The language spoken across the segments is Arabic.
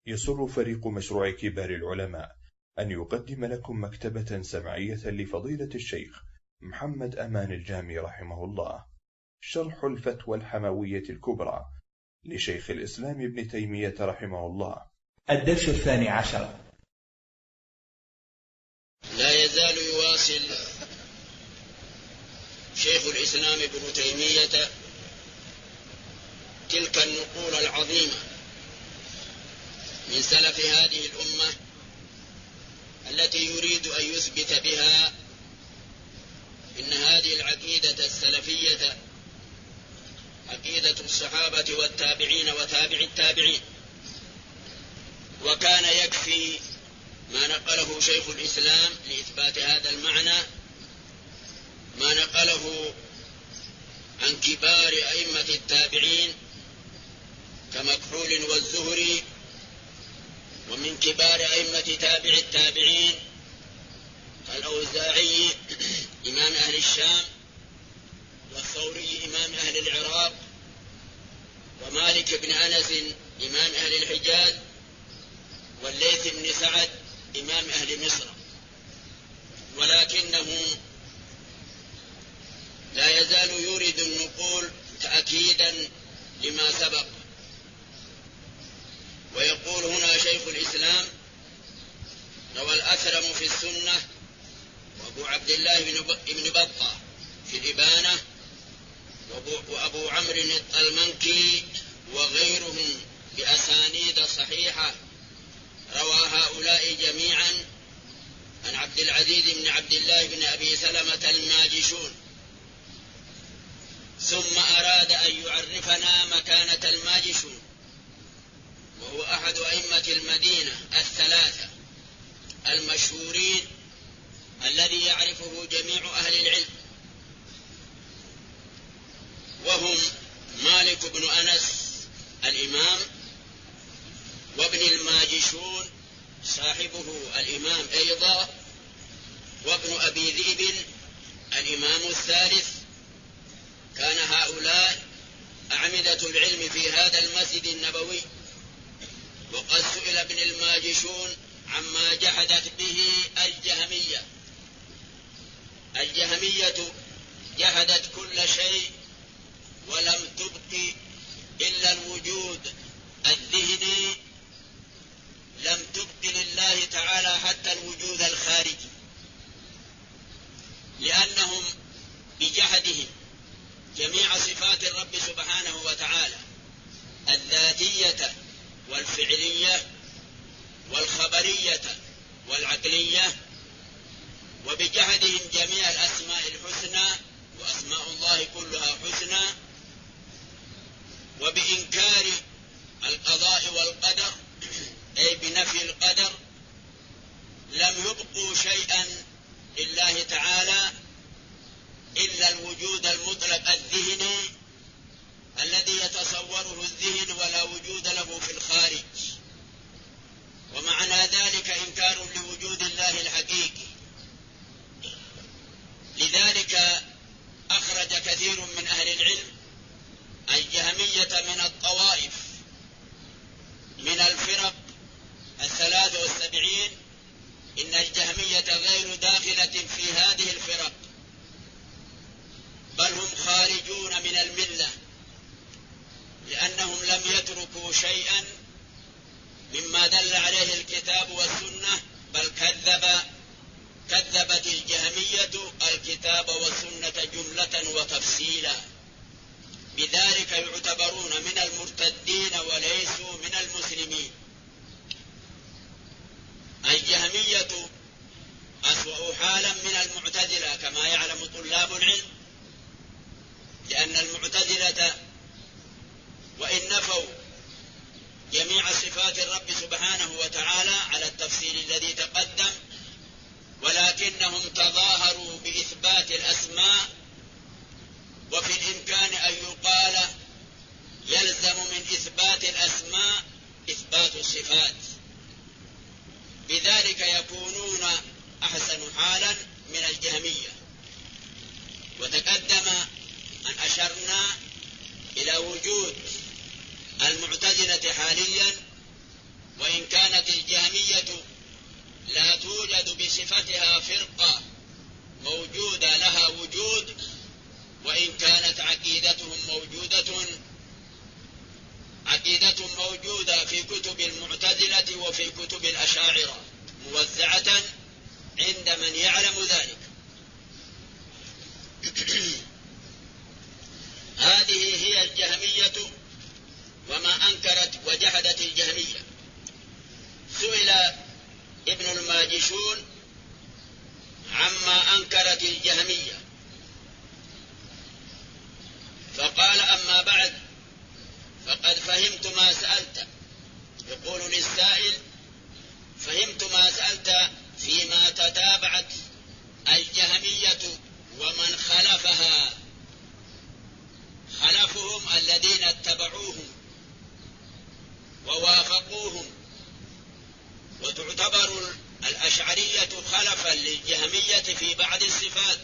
يسر فريق مشروع كبار العلماء أن يقدم لكم مكتبة سمعية لفضيلة الشيخ محمد أمان الجامي رحمه الله، شرح الفتوى الحموية الكبرى لشيخ الإسلام ابن تيمية رحمه الله. الدرس 12. لا يزال يواصل شيخ الإسلام ابن تيمية تلك النقول العظيمة من سلف هذه الأمة التي يريد أن يثبت بها إن هذه العقيدة السلفية عقيدة الصحابة والتابعين وتابع التابعين. وكان يكفي ما نقله شيخ الإسلام لإثبات هذا المعنى، ما نقله عن كبار أئمة التابعين كمكحول والزهري، ومن كبار أئمة تابع التابعين الأوزاعي إمام أهل الشام، والثوري إمام أهل العراق، ومالك بن أنس إمام أهل الحجاز، والليث بن سعد إمام أهل مصر. ولكنه لا يزال يورد النقول تأكيدا لما سبق. ويقول هنا شيخ الإسلام: روى الأثرم في السنة، وأبو عبد الله بن بطة في الإبانة، وأبو عمرو الطلمنكي وغيرهم بأسانيد صحيحة، روى هؤلاء جميعا عن عبد العزيز بن عبد الله بن أبي سلمة الماجشون. ثم أراد أن يعرفنا مكانة الماجشون، وهو أحد أئمة المدينة الثلاثة المشهورين الذي يعرفه جميع أهل العلم، وهم مالك بن أنس الإمام، وابن الماجشون صاحبه الإمام أيضا، وابن أبي ذئب الإمام الثالث. كان هؤلاء أعمدة العلم في هذا المسجد النبوي. وقد سئل ابن الماجشون عما جحدت به الجهمية. الجهمية جحدت كل شيء ولم تبق إلا الوجود الذهني، لم تبق لله تعالى حتى الوجود الخارجي، لأنهم بجحدهم جميع صفات الرب سبحانه وتعالى الذاتية والفعلية والخبرية والعقلية، وبجحدهم جميع الأسماء الحسنى، وأسماء الله كلها حسنى، وبإنكار القضاء والقدر أي بنفي القدر، لم يبقوا شيئا لله تعالى إلا الوجود المطلق الذهني الذي يتصوره الذهن ولا وجود له في الخارج. ومعنى ذلك إنكار لوجود الله الحقيقي. لذلك أخرج كثير من أهل العلم الجهمية من الطوائف، من الفرق 73. إن الجهمية غير داخلة في هذه الفرق، بل هم خارجون من الملة، لأنهم لم يتركوا شيئا مما دل عليه الكتاب والسنة، بل كذبت الجهمية الكتاب والسنة جملة وتفصيلا. بذلك يعتبرون من المرتدين وليسوا من المسلمين. الجهمية أسوأ حالا من المعتزلة كما يعلم طلاب العلم، لأن المعتزلة وإن نفوا جميع صفات الرب سبحانه وتعالى على التفصيل الذي تقدم، ولكنهم تظاهروا بإثبات الأسماء، وفي الإمكان أن يقال يلزم من إثبات الأسماء إثبات الصفات. بذلك يكونون أحسن حالا من الجهمية. وتقدم أن أشرنا إلى وجود المعتزلة حاليا، وإن كانت الجهمية لا توجد بصفتها فرقة موجودة لها وجود، وإن كانت عقيدتهم موجودة في كتب المعتزلة وفي كتب الأشاعرة موزعة عند من يعلم ذلك. هذه هي الجهمية وما أنكرت وجحدت الجهمية. سئل ابن الماجشون عما أنكرت الجهمية فقال: أما بعد فقد فهمت ما سألت. يقول للسائل: فهمت ما سألت فيما تتابعت الجهمية ومن خلفها، خلفهم الذين اتبعوهم ووافقوهم. وتعتبر الأشعرية خلفا للجهمية في بعض الصفات،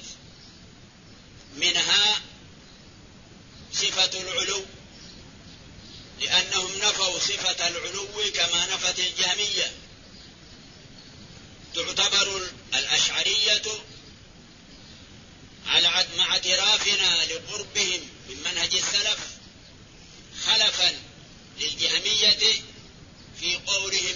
منها صفة العلو، لأنهم نفوا صفة العلو كما نفت الجهمية. تعتبر الأشعرية مع اعترافنا لقربهم من منهج السلف خلفا للجهمية في قولهم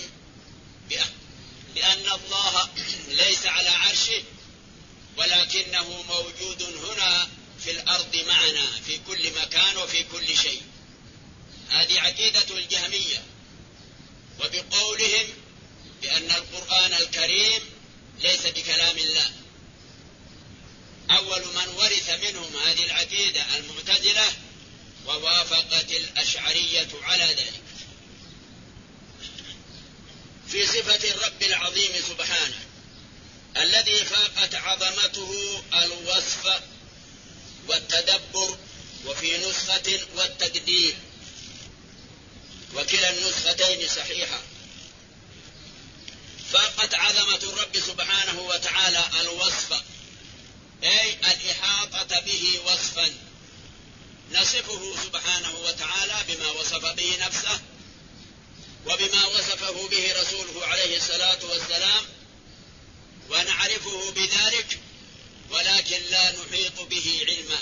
بأن الله ليس على عرشه ولكنه موجود هنا في الأرض معنا في كل مكان وفي كل شيء. هذه عقيدة الجهمية. وبقولهم بأن القرآن الكريم ليس بكلام الله. أول من ورث منهم هذه العقيدة المعتزلة، ووافقت الأشعرية على ذلك. في صفة الرب العظيم سبحانه الذي فاقت عظمته الوصف والتدبر، وفي نسخة والتقدير، وكلا النسختين صحيحة. فاقت عظمة الرب سبحانه وتعالى الوصف، أي الإحاطة به وصفا، نصفه سبحانه وتعالى بما وصف به نفسه وبما وصفه به رسوله عليه الصلاة والسلام، ونعرفه بذلك ولكن لا نحيط به علما.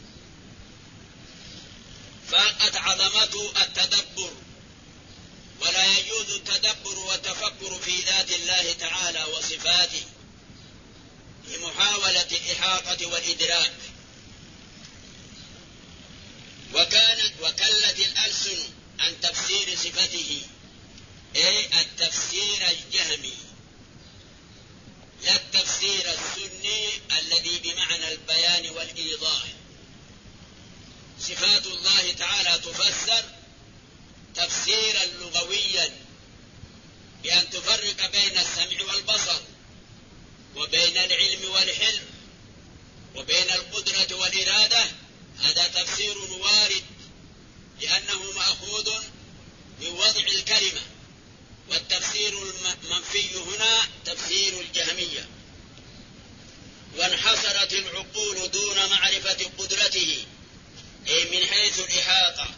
فاقت عظمته التدبر، ولا يجوز التدبر والتفكر في ذات الله تعالى وصفاته لمحاولة الإحاطة والإدراك. وكلت الألسن عن تفسير صفته، أي التفسير الجهمي، لا التفسير السني الذي بمعنى البيان والإيضاح. صفات الله تعالى تفسر تفسيرا لغويا بأن تفرق بين السمع والبصر، وبين العلم والحلم، وبين القدرة والإرادة. هذا تفسير وارد لأنه مأخوذ من وضع الكلمة. والتفسير المنفي هنا تفسير الجهمية. وانحصرت العقول دون معرفة قدرته، أي من حيث الإحاطة.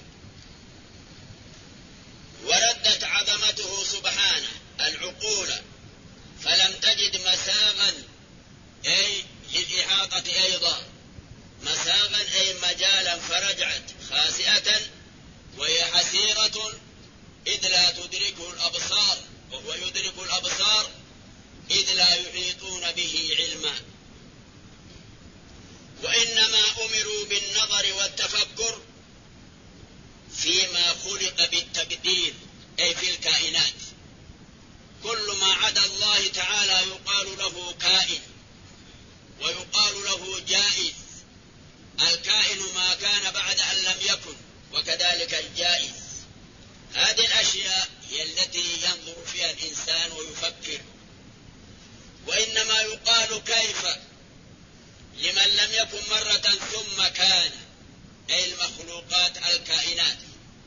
وردت عظمته سبحانه العقول فلم تجد مساغا، أي للإحاطة أيضا، مساغا أي مجالا، فرجعت خاسئة وهي حسيرة إذ لا تدركه الأبصار، وهو يدرك الأبصار إذ لا يحيطون به علما. وإنما أمروا بالنظر والتفكر فيما خلق بالتقدير، أي في الكائنات. كل ما عدا الله تعالى يقال له كائن ويقال له جائز. الكائن ما كان بعد أن لم يكن، وكذلك الجائز. هذه الأشياء هي التي ينظر فيها الإنسان ويفكر. وإنما يقال كيف لمن لم يكن مرة ثم كان، أي المخلوقات الكائنات.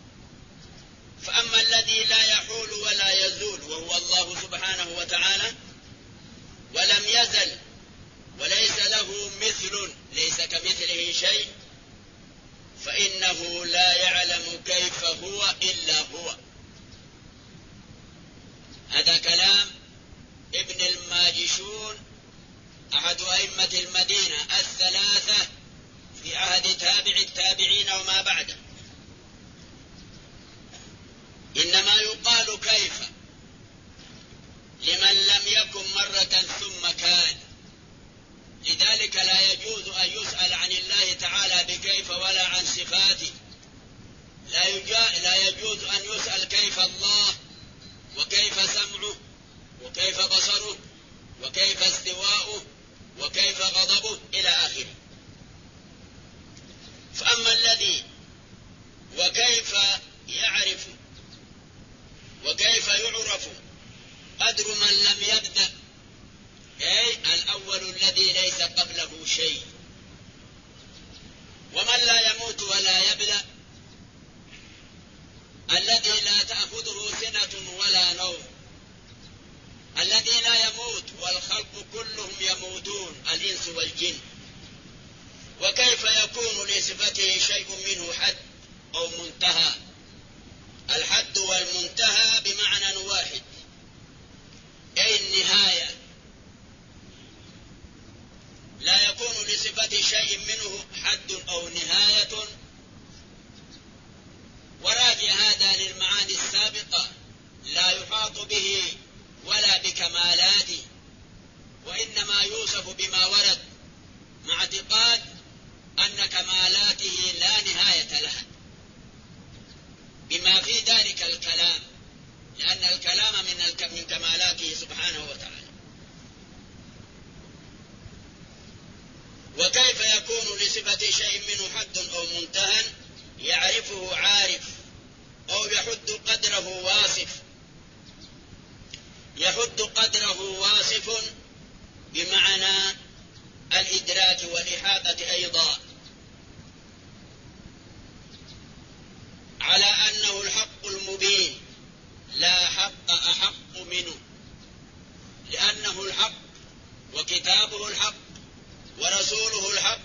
فأما الذي لا يحول ولا يزول وهو الله سبحانه وتعالى، ولم يزل وليس له مثل، ليس كمثله شيء، فإنه لا يعلم كيف هو إلا هو. هذا كلام ابن الماجشون أحد أئمة المدينة الثلاثة في عهد تابع التابعين وما بعده. إنما يقال كيف لمن لم يكن مرة ثم كان، لذلك لا يجوز أن يسأل عن الله تعالى بكيف ولا عن صفاته. لا يجوز أن يسأل كيف الله وكيف سمعه وكيف بصره وكيف استواؤه وكيف غضبه إلى آخره. فأما الذي وكيف يعرف وكيف يعرف قدر من لم يبدأ، أي الأول الذي ليس قبله شيء، ومن لا يموت ولا يبلى، الذي لا تأخذه سنة ولا نوم، الذي لا يموت والخلق كلهم يموتون الإنس والجن. وكيف يكون لصفته شيء منه حد أو منتهى؟ الحد والمنتهى بمعنى واحد، أي النهاية. لا يكون لصفة شيء منه حد أو نهاية. وراجع هذا للمعاني السابقة، لا يحاط به ولا بكمالاته، وإنما يوصف بما ورد مع اعتقاد أن كمالاته لا نهاية لها بما في ذلك الكلام، لأن الكلام من كمالاته سبحانه وتعالى. وكيف يكون لصفة شيء منه حد أو منتهى؟ يعرفه عارف أو يحد قدره واصف. يحد قدره واصف بمعنى الإدراك والإحاطة أيضا، على أنه الحق المبين، لا حق أحق منه، لأنه الحق وكتابه الحق ورسوله الحق،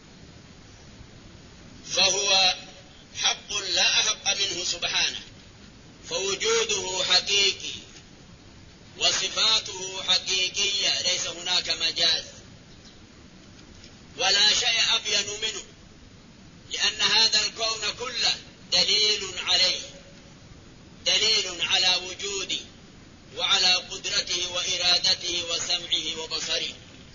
فهو حق لا أحق منه سبحانه، فوجوده حقيقي وصفاته حقيقية، ليس هناك مجاز ولا شيء أبين منه، لأن هذا الكون كله دليل عليه، دليل على وجوده وعلى قدرته وإرادته وسمعه وبصره.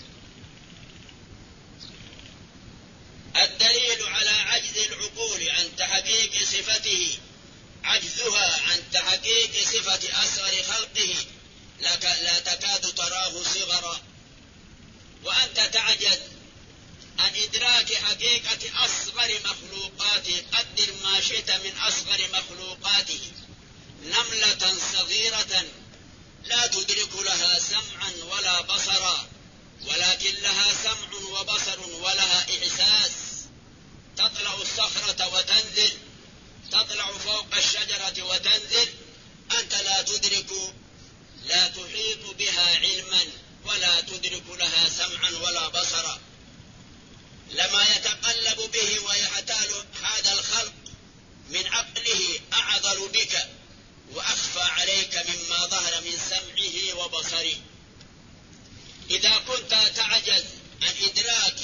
الدليل على عجز العقول عن تحقيق صفته، عجزها عن تحقيق صفة أصغر خلقه لا تكاد تراه صغرا، وأنت تعجز عن إدراك حقيقة أصغر مخلوقاته. قدر ما شئت من أصغر مخلوقاته، نملة صغيرة لا تدرك لها سمعا ولا بصرا، ولكن لها سمع وبصر ولها إحساس. تطلع الصخرة وتنزل، تطلع فوق الشجرة وتنزل، أنت لا تدرك، لا تحيط بها علما ولا تدرك لها سمعا ولا بصرا. لما يتقلب به ويحتال هذا الخلق من عقله أعضل بك وأخفى عليك مما ظهر من سمعه وبصره. إذا كنت تعجز عن إدراك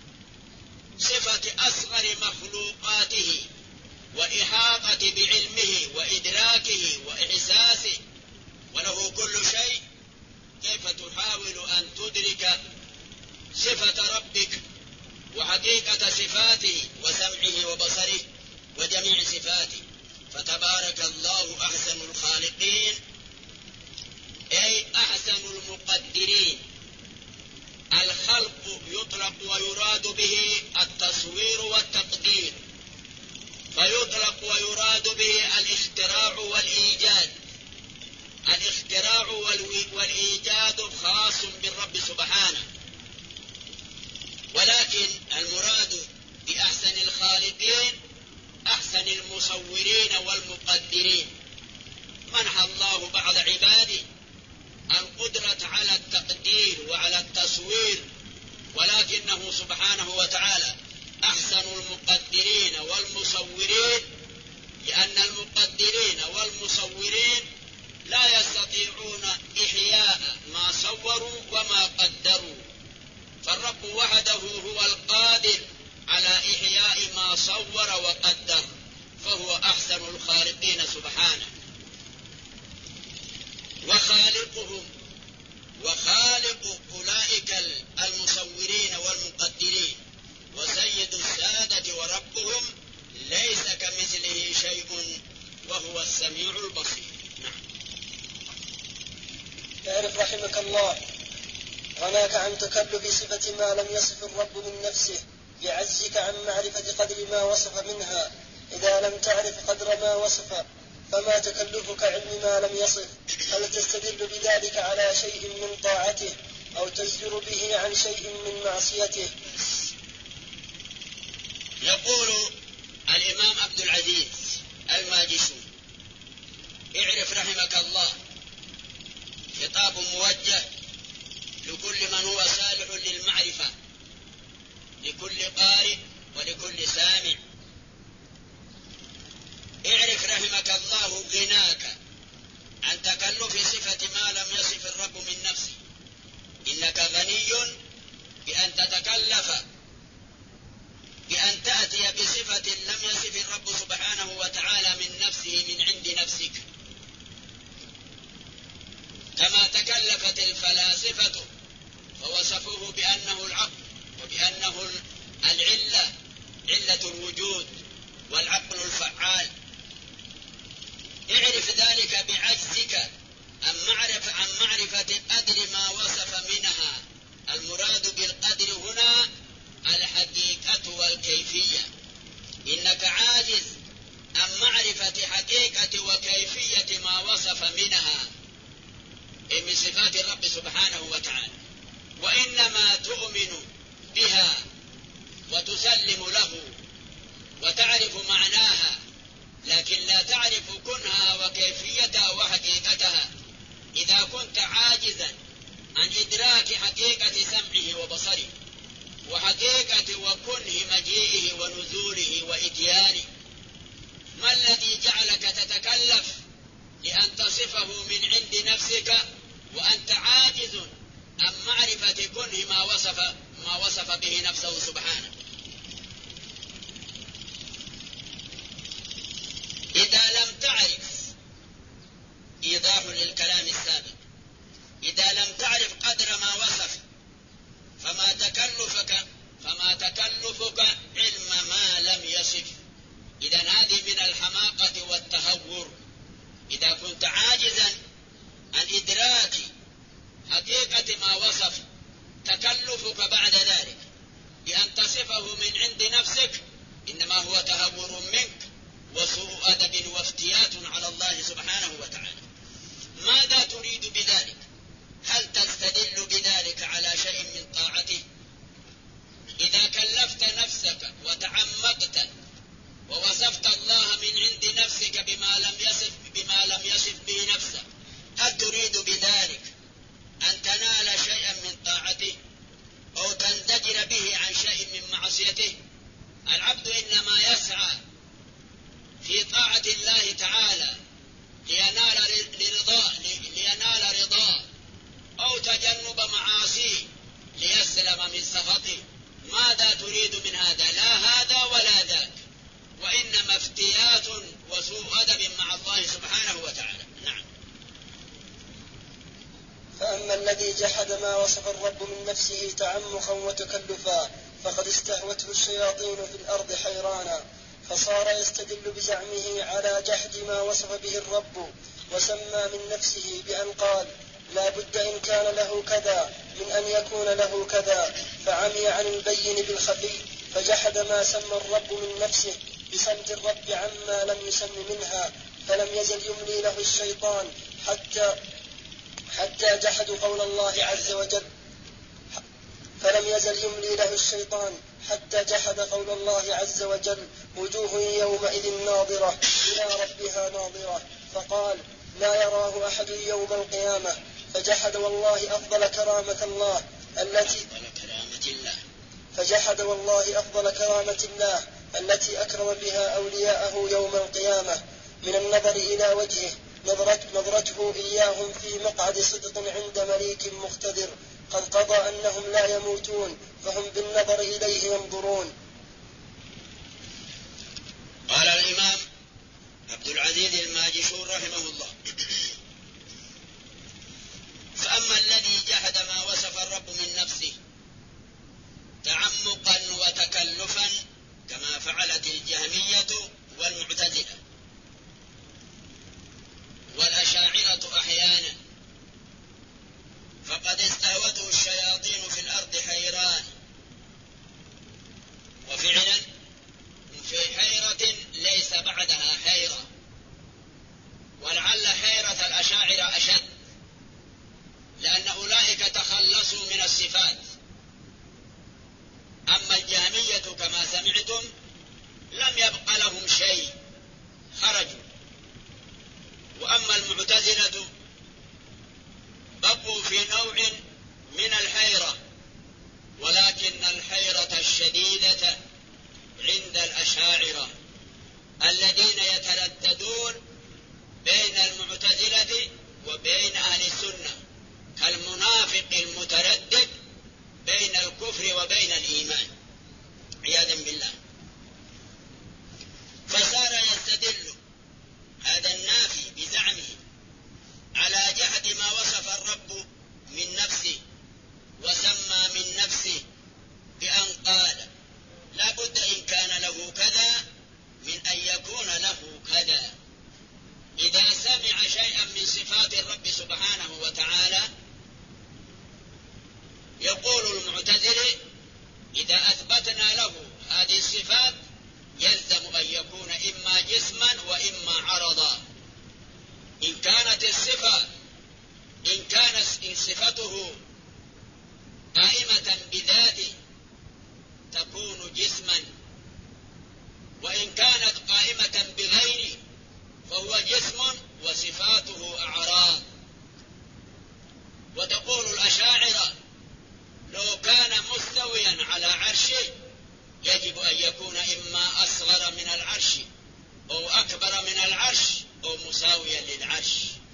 صفة أصغر مخلوقاته وإحاطة بعلمه وإدراكه وإحساسه وله كل شيء، كيف تحاول أن تدرك صفة ربك وحقيقة صفاته وسمعه وبصره وجميع صفاته؟ فتبارك الله أحسن الخالقين، أي أحسن المقدرين. الخلق يطلق ويراد به التصوير والتقدير، فيطلق ويراد به الاختراع والإيجاد. الاختراع والإيجاد خاص بالرب سبحانه، ولكن المراد بأحسن الخالقين أحسن المصورين والمقدرين. منح الله بعض عباده القدرة على التقدير وعلى التصوير، ولكنه سبحانه وتعالى أحسن المقدرين والمصورين، لأن المقدرين والمصورين لا يستطيعون هو القادر على إحياء ما صور وقدر، فهو أحسن الخالقين سبحانه، وخالقهم وخالق أولئك المصورين والمقدرين، وسيد السادة وربهم ليس كمثله شيء وهو السميع البصير. اعرف رحمك الله غناك عن تكلف صفة ما لم يصف الرب من نفسه بعجزك عن معرفة قدر ما وصف منها. إذا لم تعرف قدر ما وصف فما تكلفك علم ما لم يصف؟ هل تستدل بذلك على شيء من طاعته أو تزجر به عن شيء من معصيته؟ يقول الإمام عبد العزيز الماجشون: اعرف رحمك الله، خطاب موجه لكل من هو صالح للمعرفة، لكل قارئ ولكل سامع. اعرف رحمك الله غناك عن تكلف صفة ما لم يصف الرب من نفسه. إنك غني بأن تتكلف بأن تأتي بصفة لم يصف الرب سبحانه وتعالى من نفسه من عند نفسك، كما تكلفت الفلاسفة فوصفوه بأنه العقل، وبأنه العلة، علة الوجود، والعقل الفعال. اعرف ذلك بعجزك عن معرفة قدر ما وصف منها. المراد بالقدر هنا الحقيقة والكيفية. إنك عاجز عن معرفة حقيقة وكيفية ما وصف منها من صفات الرب سبحانه وتعالى، وإنما تؤمن بها وتسلم له وتعرف معناها، لكن لا تعرف كنها وكيفيتها وحقيقتها. إذا كنت عاجزا عن إدراك حقيقة سمعه وبصره، وحقيقة وكنه مجيئه ونزوله وإتيانه، ما الذي جعلك تتكلف لأن تصفه من عند نفسك وأنت عاجز عن معرفة كنه ما وصف به نفسه سبحانه؟ إذا لم تعرف، إيضاح للكلام السابق، إذا لم تعرف قدر ما وصف فما تكلفك علم ما لم يصف. إذن هذه من الحماقة والتهور. إذا كنت عاجزا عن إدراك حقيقة ما وصف، تكلفك بعد ذلك بأن تصفه من عند نفسك إنما هو تهور منك وسوء أدب وافتيات على الله سبحانه وتعالى. ماذا تريد بذلك؟ هل تستدل بذلك على شيء من طاعته؟ إذا كلفت نفسك وتعمقت ووصفت الله من عند نفسك بما لم يصف به نفسه، هل تريد بذلك أن تنال شيئا من طاعته أو تنزجر به عن شيء من معصيته؟ العبد إنما يسعى في طاعة الله تعالى لينال رضاه أو تجنب معاصيه ليسلم من سخطه. ماذا تريد من هذا؟ لا هذا ولا ذاك، وإنما افتيات وسوء أدب مع الله سبحانه وتعالى. نعم. فأما الذي جحد ما وصف الرب من نفسه تعمقا وتكلفا فقد استهوته الشياطين في الأرض حيرانا، فصار يستدل بزعمه على جحد ما وصف به الرب، وسمى من نفسه بأن قال: لا بد إن كان له كذا من أن يكون له كذا، فعمي عن البين بالخفي، فجحد ما سمى الرب من نفسه بصمت الرب عما لم يسم منها، فلم يزل يملي له الشيطان حتى جحدوا قول الله عز وجل فلم يزل يملي له الشيطان حتى جحد قول الله عز وجل: وجوه يومئذ ناظرة إلى ربها ناظرة، فقال: لا يراه أحد يوم القيامة، فجحد والله أفضل كرامة الله التي أكرم بها أولياءه يوم القيامة من النظر إلى وجهه، نظرته إياهم في مقعد صدق عند مليك مقتدر قد قضى أنهم لا يموتون فهم بالنظر إليه ينظرون. قال الإمام عبد العزيز الماجشون رحمه الله: فأما الذي جحد ما وصف الرب من نفسه تعمقا وتكلفا كما فعلت الجهمية والمعتزلة والأشاعرة أحيانا، فقد استهوته الشياطين في الأرض حيران، وفعلا في حيرة ليس بعدها حيرة، ولعل حيرة الأشاعرة أشد، لأن أولئك تخلصوا من الصفات. أما الجهمية كما سمعتم لم يبق لهم شيء، خرجوا. وأما المعتزلة بقوا في نوع من الحيرة، ولكن الحيرة الشديدة عند الأشاعرة الذين يترددون بين المعتزلة وبين أهل السنة كالمنافق المتردد بين الكفر وبين الإيمان عياذا بالله. فصار يستدل هذا النافي بزعمه على جحد ما وصف الرب من نفسه وسمى من نفسه بأن قال: لا بد إن كان له كذا من أن يكون له كذا. إذا سمع شيئا من صفات الرب سبحانه وتعالى يقول المعتزلي: إذا أثبتنا له هذه الصفات يلزم أن يكون إما جسما وإما عرضا. إن كانت صفته قائمة بذاته تكون جسما، وإن كانت قائمة بغيره فهو جسم وصفاته أعراض. وتقول الأشاعرة: لو كان مستويا على عرشه يجب أن يكون إما أصغر من العرش أو أكبر من العرش أو مساويا للعرش.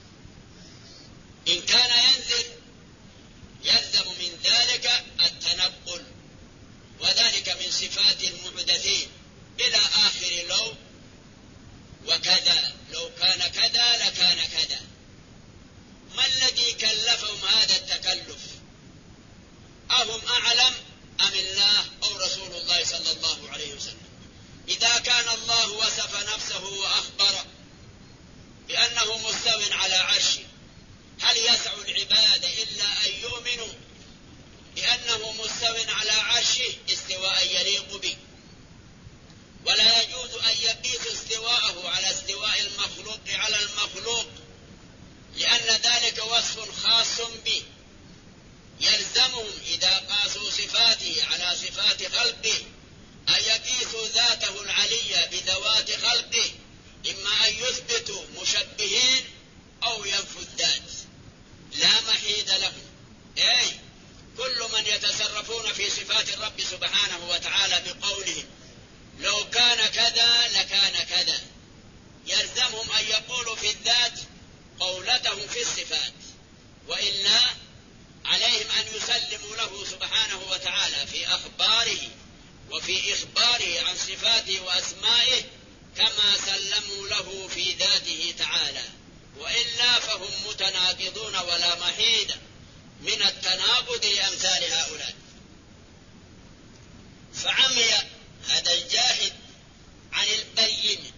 إن كان ينزل يلزم من ذلك التنقل، وذلك من صفات المحدثين إلى آخر لو وكذا، لو كان كذا لكان كذا. ما الذي كلفهم هذا التكلف؟ أهم أعلم أم الله أو رسول الله صلى الله عليه وسلم؟ إذا كان الله وصف نفسه وأخبر بأنه مستو على عرشه، هل يسع العباد إلا أن يؤمنوا بأنه مستو على عرشه استواء يليق به؟ ولا يجوز أن يقيس استواءه على استواء المخلوق على المخلوق، لأن ذلك وصف خاص به. يلزمهم إذا قاسوا صفاته على صفات خلقه أن يقيسوا ذاته العلية بذوات خلقه، إما أن يثبتوا مشبهين أو ينفوا الذات، لا محيد لهم. كل من يتصرفون في صفات الرب سبحانه وتعالى بقولهم لو كان كذا لكان كذا، يلزمهم أن يقولوا في الذات قولتهم في الصفات، وإلا عليهم أن يسلموا له سبحانه وتعالى في أخباره وفي إخباره عن صفاته وأسمائه كما سلموا له في ذاته تعالى، وإلا فهم متناقضون ولا محيد من التناقض لأمثال هؤلاء. فعمي هذا الجاحد عن البين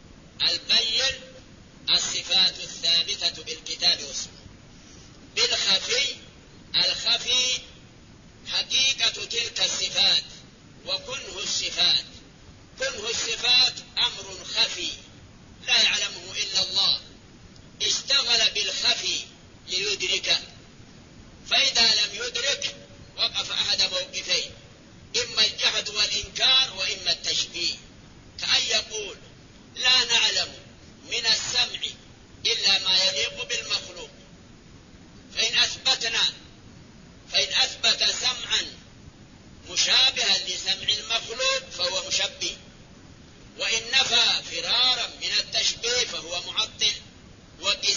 الصفات الثابتة بالكتاب والسنة، بالخفي الخفي حقيقة تلك الصفات وكنه الصفات. كنه الصفات أمر خفي لا يعلمه إلا الله، اشتغل بالخفي ليدركه، فإذا لم يدرك وقف أحد موقفين: إما الجحد والإنكار وإما التشبيه. كأن يقول: لا نعلم من السمع إلا ما يليق بالمخلوق، فإن أثبت سمعا مشابها لسمع المخلوق فهو مشبه، وإن نفى فرارا من التشبيه فهو معطل. وقس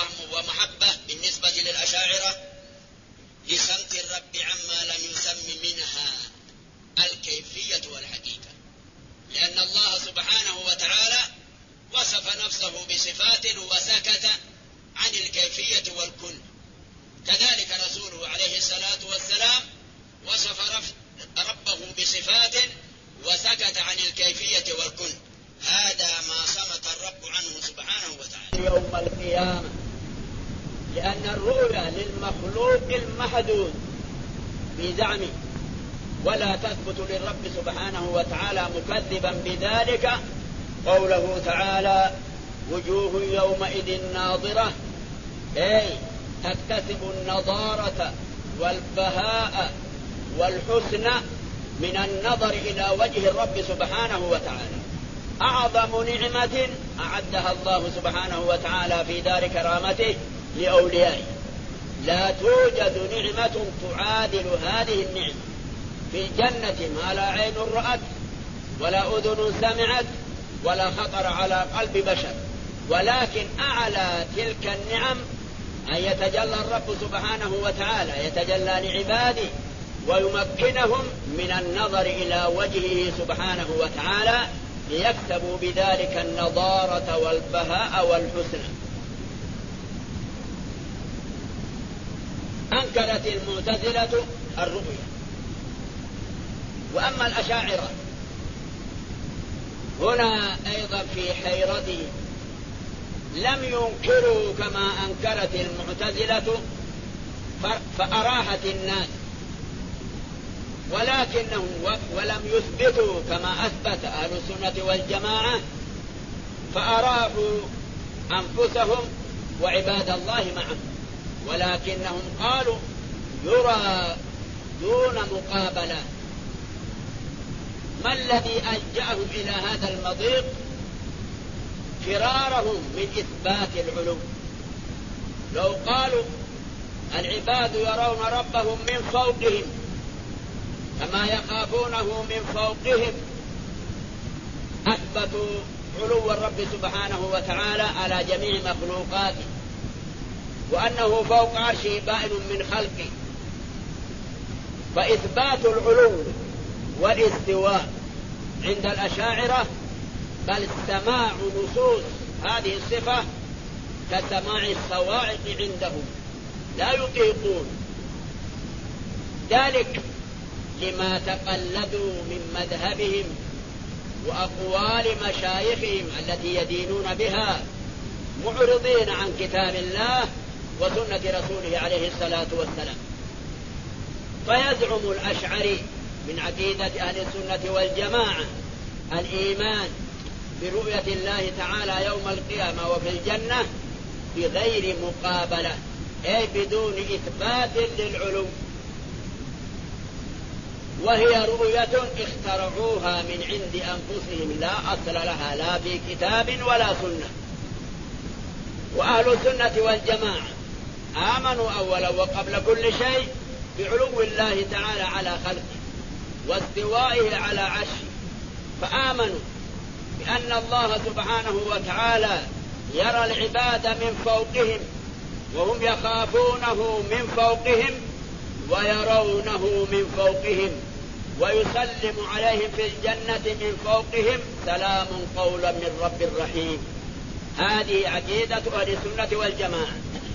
ومحبة بالنسبة للأشاعرة لصمت الرب عما لم يسم منها الكيفية والحقيقة، لأن الله سبحانه وتعالى وصف نفسه بصفات وسكت عن الكيفية والكل. كذلك رسوله عليه الصلاة والسلام وصف ربه بصفات وسكت عن الكيفية والكل. هذا ما صمت الرب عنه سبحانه وتعالى يوم القيامة، لأن الرؤيا للمخلوق المحدود بزعمه، ولا تثبت للرب سبحانه وتعالى مكذبا بذلك. قوله تعالى: وجوه يومئذ ناظرة، أي تكتسب النضارة والبهاء والحسن من النظر إلى وجه الرب سبحانه وتعالى. أعظم نعمة أعدها الله سبحانه وتعالى في دار كرامته لأوليائه، لا توجد نعمة تعادل هذه النعمة في الجنة، ما لا عين رأت ولا أذن سمعت ولا خطر على قلب بشر. ولكن أعلى تلك النعم أن يتجلى الرب سبحانه وتعالى، يتجلى لعباده ويمكنهم من النظر إلى وجهه سبحانه وتعالى ليكسبوا بذلك النضارة والبهاء والحسن. أنكرت المعتزلة الرؤيا. وأما الأشاعرة هنا أيضا في حيرته، لم ينكروا كما أنكرت المعتزلة فأراحت الناس، ولكنهم ولم يثبتوا كما أثبت أهل السنة والجماعة فأراحوا أنفسهم وعباد الله معهم. ولكنهم قالوا يرى دون مقابلة. ما الذي ألجأهم إلى هذا المضيق؟ فرارهم من إثبات العلو. لو قالوا العباد يرون ربهم من فوقهم كما يخافونه من فوقهم، أثبتوا علو الرب سبحانه وتعالى على جميع مخلوقاته، وأنه فوق عرشه بائن من خلقه. فإثبات العلو والاستواء عند الأشاعرة بل سماع نصوص هذه الصفة كسماع الصواعق عندهم، لا يطيقون ذلك لما تقلدوا من مذهبهم وأقوال مشايخهم التي يدينون بها، معرضين عن كتاب الله وسنة رسوله عليه الصلاة والسلام. فيزعم الأشعري من عقيدة أهل السنة والجماعة الإيمان برؤية الله تعالى يوم القيامة وفي الجنة بغير مقابلة، أي بدون إثبات للعلو، وهي رؤية اخترعوها من عند أنفسهم لا أصل لها لا في كتاب ولا سنة. وأهل السنة والجماعة آمنوا أولا وقبل كل شيء بعلو الله تعالى على خلقه واستوائه على عرشه، فآمنوا بأن الله سبحانه وتعالى يرى العباد من فوقهم وهم يخافونه من فوقهم ويرونه من فوقهم، ويسلم عليهم في الجنة من فوقهم سلام قولا من رب رحيم. هذه عقيدة أهل السنة والجماعة.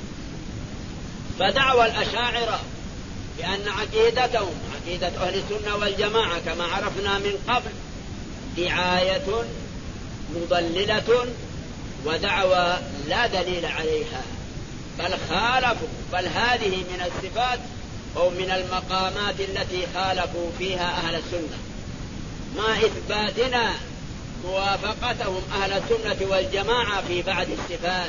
فدعوى الأشاعرة بأن عقيدتهم عقيدة أهل السنة والجماعة كما عرفنا من قبل دعاية مضللة ودعوى لا دليل عليها، بل خالفوا، بل هذه من الصفات أو من المقامات التي خالفوا فيها أهل السنة، مع إثباتنا موافقتهم أهل السنة والجماعة في بعض الصفات،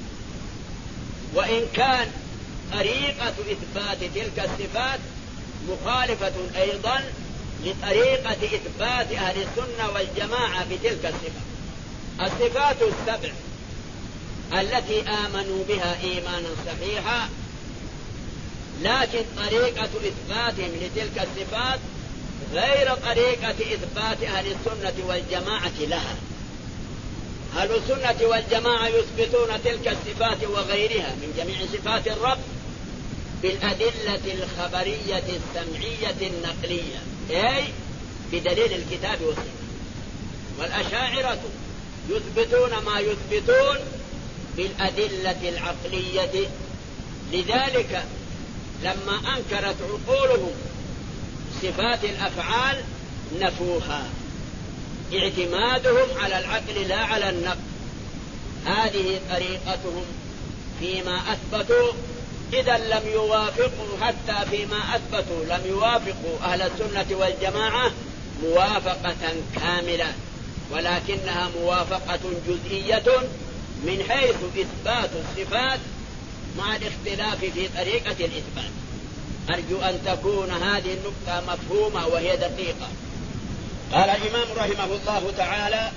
وإن كان طريقة إثبات تلك الصفات مخالفة أيضا لطريقة إثبات أهل السنة والجماعة بتلك الصفات. الصفات السبع التي آمنوا بها إيمانا صحيحا، لكن طريقة إثباتهم لتلك الصفات غير طريقة إثبات أهل السنة والجماعة لها. أهل السنة والجماعة يثبتون تلك الصفات وغيرها من جميع صفات الرب بالأدلة الخبرية السمعية النقلية، أي بدليل الكتاب والسنة. والأشاعرة يثبتون ما يثبتون بالأدلة العقلية. لذلك لما أنكرت عقولهم صفات الأفعال نفوها، اعتمادهم على العقل لا على النقل. هذه طريقتهم فيما أثبتوا، إذا لم يوافقوا حتى فيما أثبتوا لم يوافقوا أهل السنة والجماعة موافقة كاملة، ولكنها موافقة جزئية من حيث إثبات الصفات مع الاختلاف في طريقة الإثبات. أرجو أن تكون هذه النقطة مفهومة وهي دقيقة. قال الإمام رحمه الله تعالى: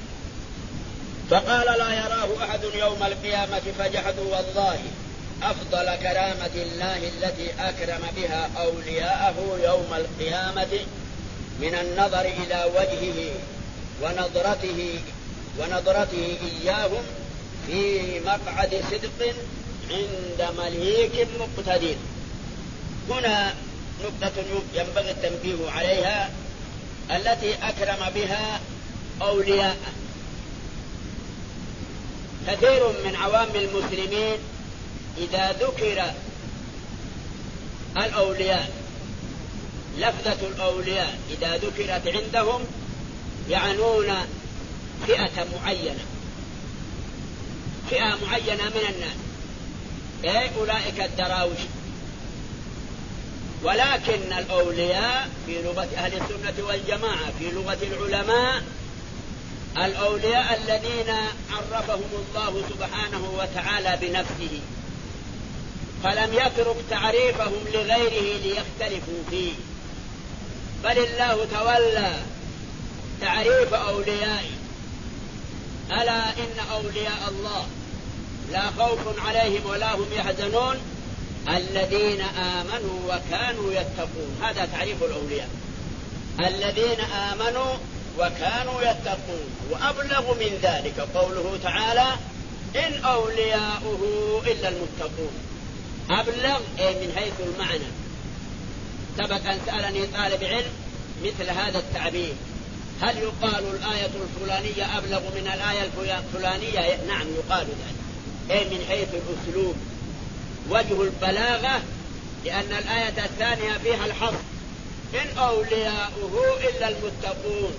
فقال لا يراه أحد يوم القيامة فجحدوا والله أفضل كرامة الله التي أكرم بها أولياءه يوم القيامة من النظر إلى وجهه ونظرته إياهم في مقعد صدق عند مليك مقتدر. هنا نقطة ينبغي التنبيه عليها التي أكرم بها أولياءه. كثير من عوام المسلمين إذا ذكر الأولياء، لفظة الأولياء إذا ذكرت عندهم يعنون فئة معينة من الناس، أي أولئك الدراوش. ولكن الأولياء في لغة أهل السنة والجماعة في لغة العلماء الأولياء الذين عرفهم الله سبحانه وتعالى بنفسه، فلم يترك تعريفهم لغيره ليختلفوا فيه، بل الله تولى تعريف أوليائه. ألا إن أولياء الله لا خوف عليهم ولا هم يحزنون الذين آمنوا وكانوا يتقون. هذا تعريف الأولياء، الذين آمنوا وكانوا يتقون. وأبلغ من ذلك قوله تعالى: إن أولياؤه إلا المتقون. أبلغ من حيث المعنى. سبق أن سألني طالب علم مثل هذا التعبير: هل يقال الآية الفلانية أبلغ من الآية الفلانية؟ نعم يقال ذلك، أي من حيث الأسلوب وجه البلاغة، لأن الآية الثانية فيها الحصر: إن أولياؤه إلا المتقون.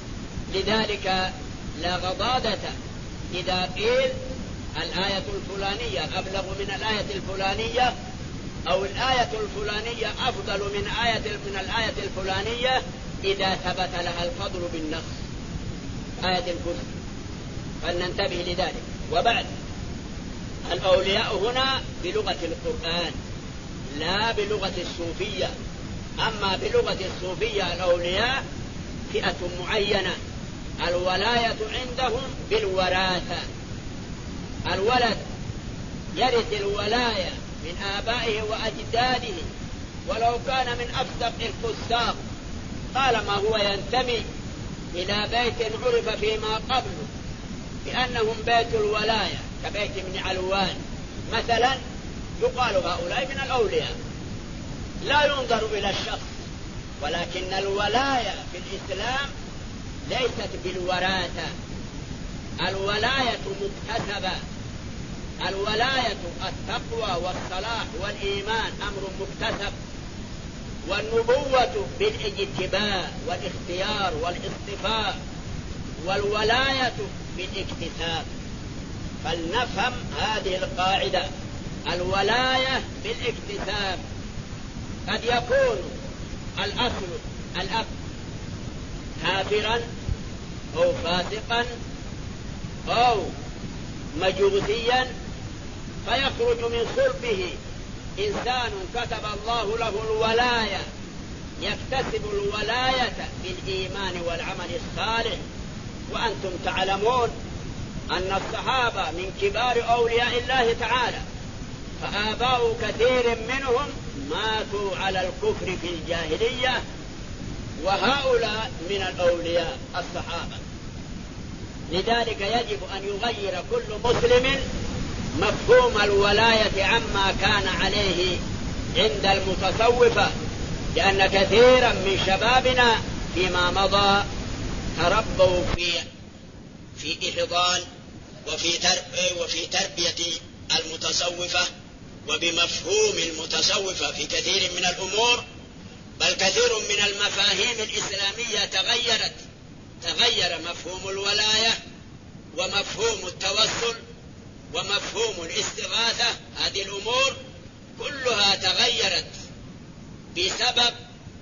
لذلك لا غضاضة إذا قيل الآية الفلانية أبلغ من الآية الفلانية، أو الآية الفلانية أفضل من الآية الفلانية، إذا ثبت لها الفضل بالنص، آية الكرسي. فلننتبه لذلك. وبعد، الأولياء هنا بلغة القرآن لا بلغة الصوفية. أما بلغة الصوفية الأولياء فئة معينة، الولاية عندهم بالوراثة. الولد يرث الولاية من آبائه وأجداده، ولو كان من أفسق الفساق طالما هو ينتمي إلى بيت عرف فيما قبله بأنهم بيت الولاية، كبيت ابن علوان مثلا، يقال هؤلاء من الأولياء. لا ينظر إلى الشخص، ولكن الولاية في الإسلام ليست بالوراثة، الولاية مكتسبة. الولاية التقوى والصلاح والإيمان أمر مكتسب، والنبوة بالاجتباء والاختيار والاصطفاء، والولاية بالاكتساب. فلنفهم هذه القاعدة: الولاية بالاكتساب. قد يكون الأصل الأب كافرا أو فاسقا أو مجوسيا، فيخرج من صلبه إنسان كتب الله له الولاية، يكتسب الولاية بالإيمان والعمل الصالح. وأنتم تعلمون أن الصحابة من كبار أولياء الله تعالى، فآباء كثير منهم ماتوا على الكفر في الجاهلية، وهؤلاء من الأولياء الصحابة. لذلك يجب أن يغير كل مسلم مفهوم الولاية عما كان عليه عند المتصوفة، لأن كثيرا من شبابنا فيما مضى تربوا في إحضان وفي تربية المتصوفة وبمفهوم المتصوفة في كثير من الأمور، بل كثير من المفاهيم الإسلامية تغير مفهوم الولاية ومفهوم التوسل ومفهوم الاستغاثة. هذه الأمور كلها تغيرت بسبب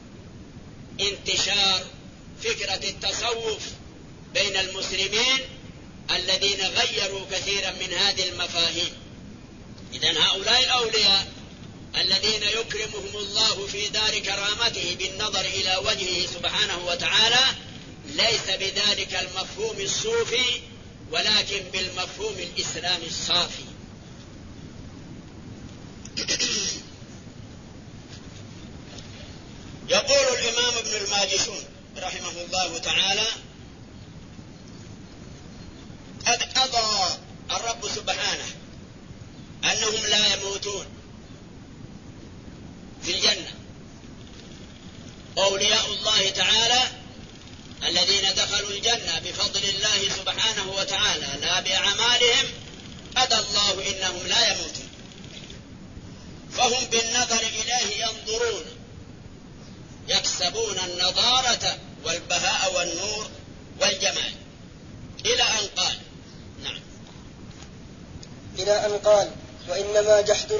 انتشار فكرة التصوف بين المسلمين الذين غيروا كثيرا من هذه المفاهيم. إذن هؤلاء الأولياء الذين يكرمهم الله في دار كرامته بالنظر إلى وجهه سبحانه وتعالى ليس بذلك المفهوم الصوفي، ولكن بالمفهوم الإسلامي الصافي. يقول الإمام ابن الماجشون رحمه الله تعالى: قد قضى الرب سبحانه أنهم لا يموتون في الجنة. أولياء الله تعالى الذين دخلوا الجنة بفضل الله سبحانه وتعالى لا بأعمالهم، قضى الله إنهم لا يموتون، فهم بالنظر إليه ينظرون، يكسبون النضارة والبهاء والنور والجمال، إلى أن قال. نعم. إلى أن قال: وإنما جحد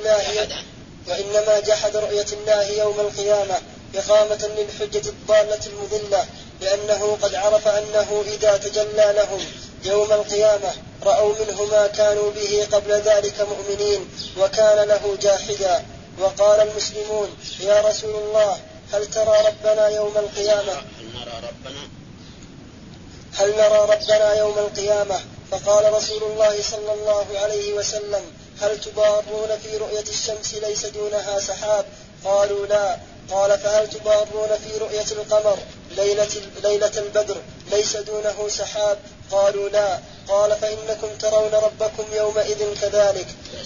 رؤية الله يوم القيامة إقامة للحجة الضالة المضلة، لأنه قد عرف أنه إذا تجلى لهم يوم القيامة رأوا منه ما كانوا به قبل ذلك مؤمنين، وكان له جاحدا. وقال المسلمون: يا رسول الله، هل ترى ربنا يوم القيامة؟ هل نرى ربنا يوم القيامة؟ فقال رسول الله صلى الله عليه وسلم: هل تبارون في رؤية الشمس ليس دونها سحاب؟ قالوا: لا. قال: فهل تبارون في رؤية القمر ليلة البدر ليس دونه سحاب؟ قالوا: لا. قال: فإنكم ترون ربكم يومئذ كذلك.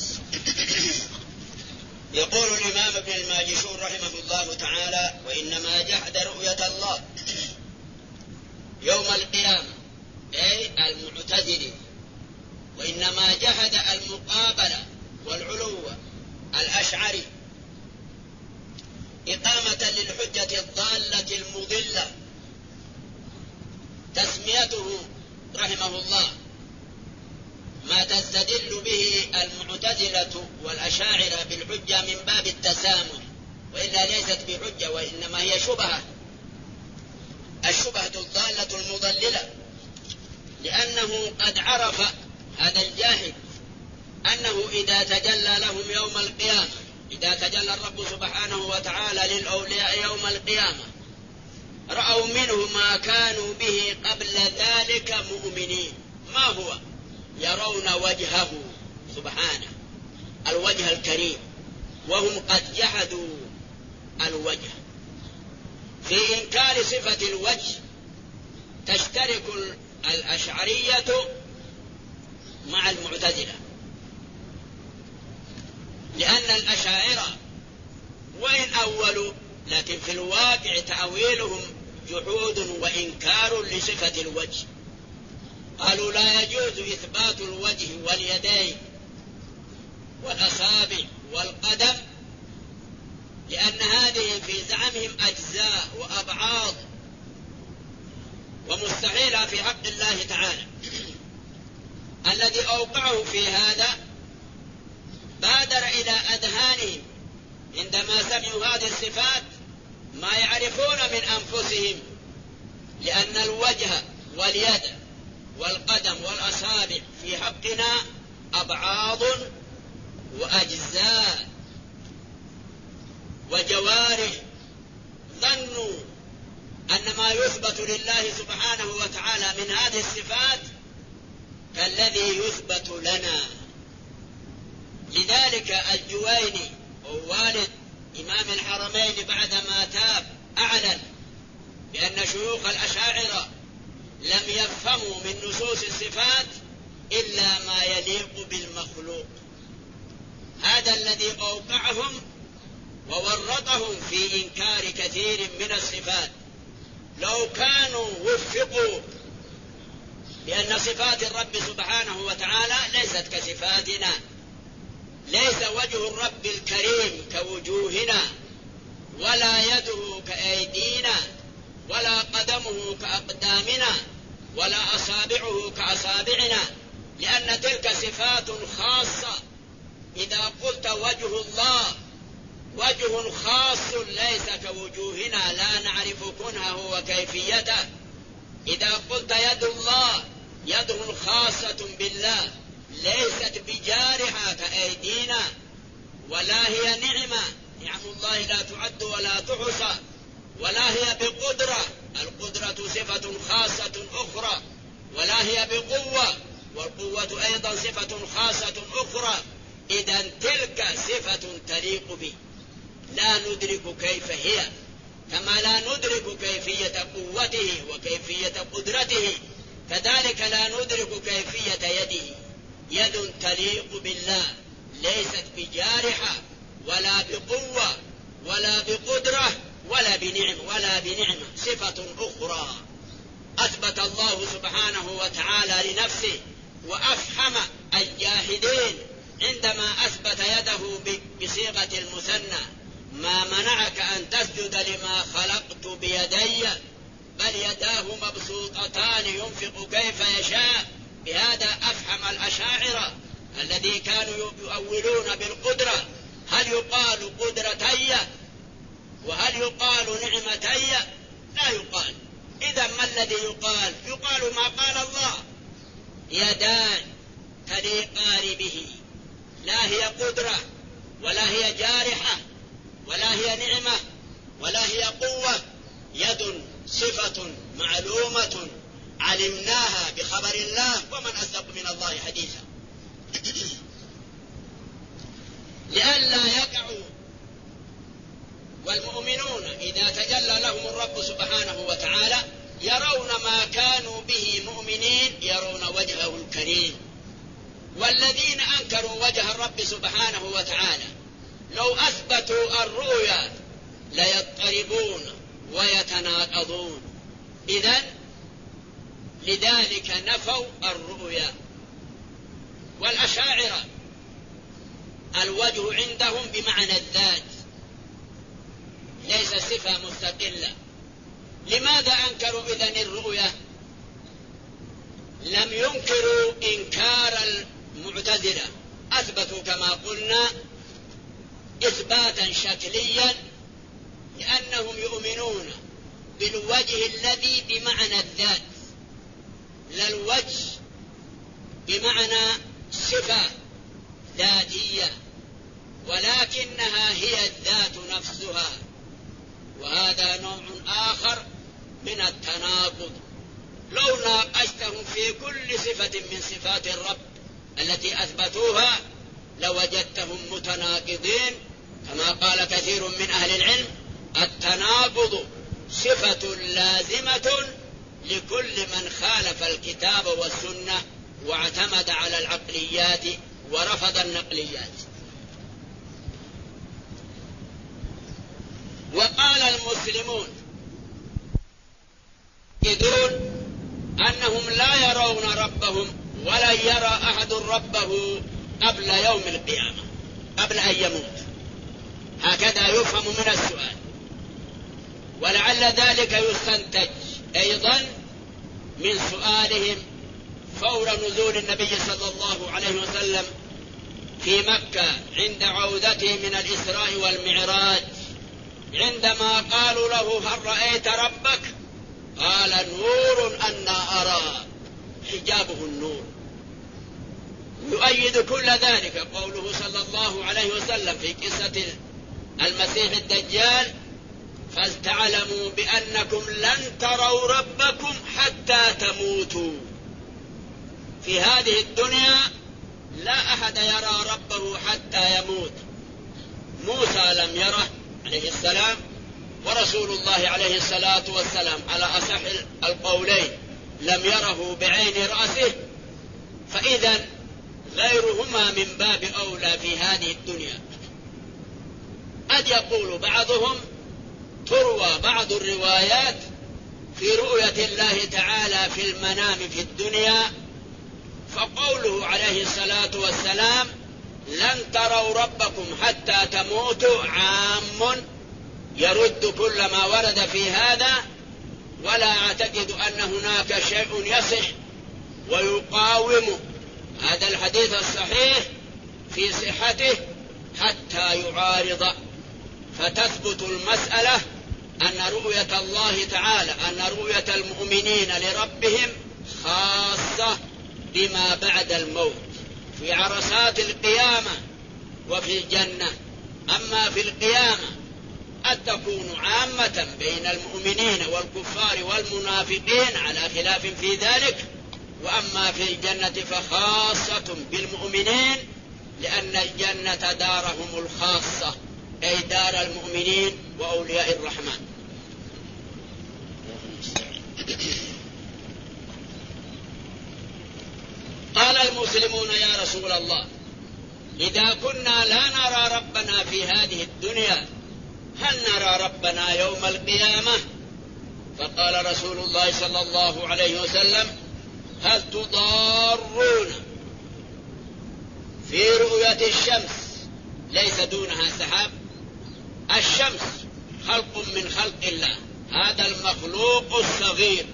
يقول الإمام ابن الماجشون رحمه الله تعالى: وإنما جحد رؤية الله يوم القيامة أي المعتزلة، وإنما جحد المقابلة والعلو الأشعري إقامة للحجة الضالة المضلة. تسميته رحمه الله ما تستدل به المعتزلة والأشاعرة بالحجة من باب التسامح، وإلا ليست بحجة وإنما هي شبهة، الشبهة الضالة المضللة، لأنه قد عرف هذا الجاهل أنه إذا تجلى لهم يوم القيامة، إذا تجلى الرب سبحانه وتعالى للأولياء يوم القيامة رأوا منه ما كانوا به قبل ذلك مؤمنين. ما هو؟ يرون وجهه سبحانه، الوجه الكريم، وهم قد جحدوا الوجه. في إنكار صفة الوجه تشترك الأشعرية مع المعتزلة، لأن الأشاعرة وإن أولوا لكن في الواقع تأويلهم جحود وإنكار لصفة الوجه. قالوا: لا يجوز إثبات الوجه واليدين والأصابع والقدم، لأن هذه في زعمهم أجزاء وأبعاض ومستحيلة في حق الله تعالى. الذي أوقعه في هذا بادر إلى أذهانهم عندما سمعوا هذه الصفات ما يعرفون من أنفسهم، لأن الوجه واليد والقدم والأصابع في حقنا أبعاض وأجزاء وجوارح. ظنوا أن ما يثبت لله سبحانه وتعالى من هذه الصفات كالذي يثبت لنا. لذلك الجويني والد إمام الحرمين بعدما تاب أعلن بأن شيوخ الأشاعرة لم يفهموا من نصوص الصفات إلا ما يليق بالمخلوق. هذا الذي أوقعهم وورطهم في إنكار كثير من الصفات. لو كانوا وفقوا لأن صفات الرب سبحانه وتعالى ليست كصفاتنا، ليس وجه الرب الكريم كوجوهنا، ولا يده كأيدينا، ولا قدمه كأقدامنا، ولا أصابعه كأصابعنا، لأن تلك صفات خاصة. إذا قلت وجه الله وجه خاص ليس كوجوهنا، لا نعرف كنهه وكيفيته. إذا قلت يد الله يد خاصة بالله ليست بجارحة كأيدينا، ولا هي نعمة، نعم الله لا تعد ولا تحصى، ولا هي بقدرة، القدرة صفة خاصة أخرى، ولا هي بقوة، والقوة أيضا صفة خاصة أخرى. إذن تلك صفة تليق به، لا ندرك كيف هي، كما لا ندرك كيفية قوته وكيفية قدرته، كذلك لا ندرك كيفية يده. يد تليق بالله ليست بجارحة ولا بقوة ولا بقدرة ولا بنعمة، صفة أخرى أثبت الله سبحانه وتعالى لنفسه. وأفهم الجاهدين عندما أثبت يده بصيغة المثنى: ما منعك أن تسجد لما خلقت بيدي بل يداه مبسوطتان ينفق كيف يشاء. بهذا أفهم الأشاعرة الذي كانوا يؤولون بالقدرة. هل يقال قدرتي وهل يقال نعمتي؟ لا يقال. إذا ما الذي يقال؟ يقال ما قال الله: يدان تليقان به، لا هي قدرة ولا هي جارحة ولا هي نعمة ولا هي قوة. يد صفة معلومة علمناها بخبر الله، ومن أصدق من الله حديثا. لئلا يقعوا، والمؤمنون إذا تجلى لهم الرب سبحانه وتعالى يرون ما كانوا به مؤمنين، يرون وجهه الكريم. والذين أنكروا وجه الرب سبحانه وتعالى لو أثبتوا الرؤيا ليضطربون ويتناقضون. إذن لذلك نفوا الرؤيا. والأشاعرة الوجه عندهم بمعنى الذات، ليس صفة مستقلة. لماذا أنكروا إذن الرؤيا؟ لم ينكروا إنكار المعتزلة، أثبتوا كما قلنا إثباتا شكليا، لأنهم يؤمنون بالوجه الذي بمعنى الذات، لا الوجه بمعنى صفة ذاتية، ولكنها هي الذات نفسها. وهذا نوع آخر من التناقض. لو ناقشتهم في كل صفة من صفات الرب التي أثبتوها لوجدتهم متناقضين، كما قال كثير من أهل العلم: التناقض صفة لازمة لكل من خالف الكتاب والسنة واعتمد على العقليات ورفض النقليات. وقال المسلمون يقولون أنهم لا يرون ربهم ولا يرى أحد ربه قبل يوم القيامة، قبل أن يموت. هكذا يفهم من السؤال. ولعل ذلك يستنتج أيضا من سؤالهم فور نزول النبي صلى الله عليه وسلم في مكة عند عودته من الإسراء والمعراج، عندما قالوا له: هل رأيت ربك؟ قال: نور أنا أرى، حجابه النور. يؤيد كل ذلك قوله صلى الله عليه وسلم في قصة المسيح الدجال: فاستعلموا بأنكم لن تروا ربكم حتى تموتوا. في هذه الدنيا لا أحد يرى ربه حتى يموت. موسى لم يره عليه السلام، ورسول الله عليه الصلاة والسلام على أصح القولين لم يره بعين رأسه، فإذا غيرهما من باب أولى في هذه الدنيا. قد يقول بعضهم تروى بعض الروايات في رؤية الله تعالى في المنام في الدنيا، فقوله عليه الصلاة والسلام لن تروا ربكم حتى تموتوا عام يرد كل ما ورد في هذا، ولا أعتقد أن هناك شيء يصح ويقاوم هذا الحديث الصحيح في صحته حتى يعارض، فتثبت المسألة أن رؤية الله تعالى، أن رؤية المؤمنين لربهم خاصة بما بعد الموت في عرصات القيامة وفي الجنة. أما في القيامة قد تكون عامة بين المؤمنين والكفار والمنافقين على خلاف في ذلك، وأما في الجنة فخاصة بالمؤمنين، لأن الجنة دارهم الخاصة، أي دار المؤمنين وأولياء الرحمن. قال المسلمون يا رسول الله إذا كنا لا نرى ربنا في هذه الدنيا هل نرى ربنا يوم القيامة؟ فقال رسول الله صلى الله عليه وسلم هل تضارون في رؤية الشمس ليس دونها سحاب؟ الشمس خلق من خلق الله، هذا المخلوق الصغير،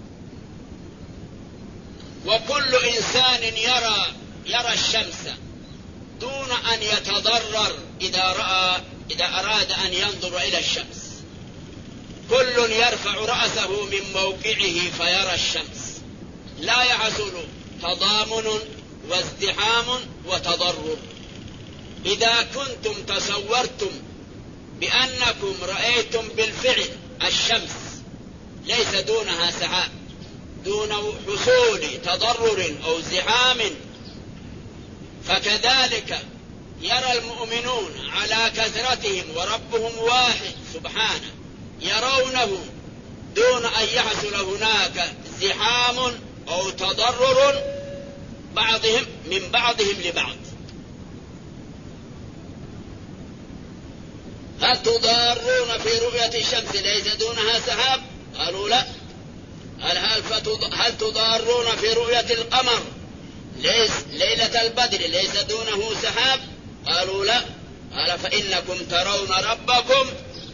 وكل إنسان يرى الشمس دون أن يتضرر إذا أراد أن ينظر إلى الشمس. كل يرفع رأسه من موقعه فيرى الشمس، لا يحصل تضامن وازدحام وتضرر. إذا كنتم تصورتم بأنكم رأيتم بالفعل الشمس ليس دونها سحاب دون حصول تضرر أو ازدحام، فكذلك يرى المؤمنون على كثرتهم وربهم واحد سبحانه، يرونه دون أن يحصل هناك ازدحام أو تضرر بعضهم من بعضهم لبعض. هل تضارون في رؤية الشمس ليس دونها سحاب؟ قالوا لا. هل تضارون في رؤية القمر ليلة البدر ليس دونه سحاب؟ قالوا لا. قال فإنكم ترون ربكم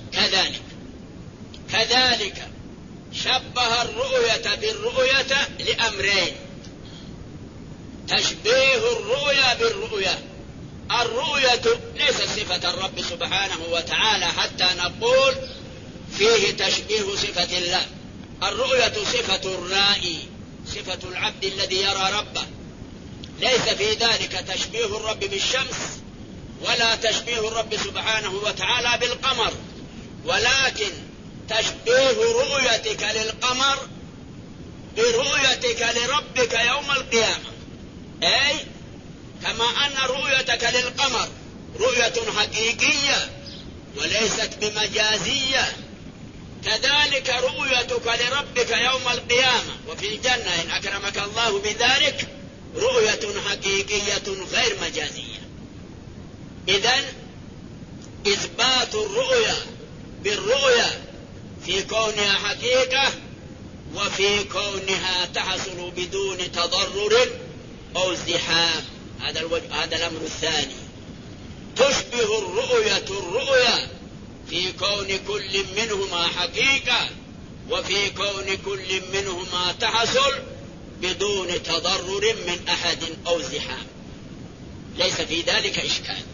كذلك شبه الرؤية بالرؤية لأمرين: تشبيه الرؤيا بالرؤيا. الرؤية ليست صفة الرب سبحانه وتعالى حتى نقول فيه تشبيه صفة الله. الرؤية صفة الرائي، صفة العبد الذي يرى ربه، ليس في ذلك تشبيه الرب بالشمس ولا تشبيه الرب سبحانه وتعالى بالقمر، ولكن تشبيه رؤيتك للقمر برؤيتك لربك يوم القيامة. أي كما أن رؤيتك للقمر رؤية حقيقية وليست بمجازية، كذلك رؤيتك لربك يوم القيامة وفي الجنة إن أكرمك الله بذلك رؤية حقيقية غير مجازية. إذن إثبات الرؤية بالرؤية في كونها حقيقة وفي كونها تحصل بدون تضرر أو ازدحام، هذا الأمر الثاني. تشبه الرؤية في كون كل منهما حقيقة وفي كون كل منهما تحصل بدون تضرر من أحد أو ازدحام، ليس في ذلك إشكال.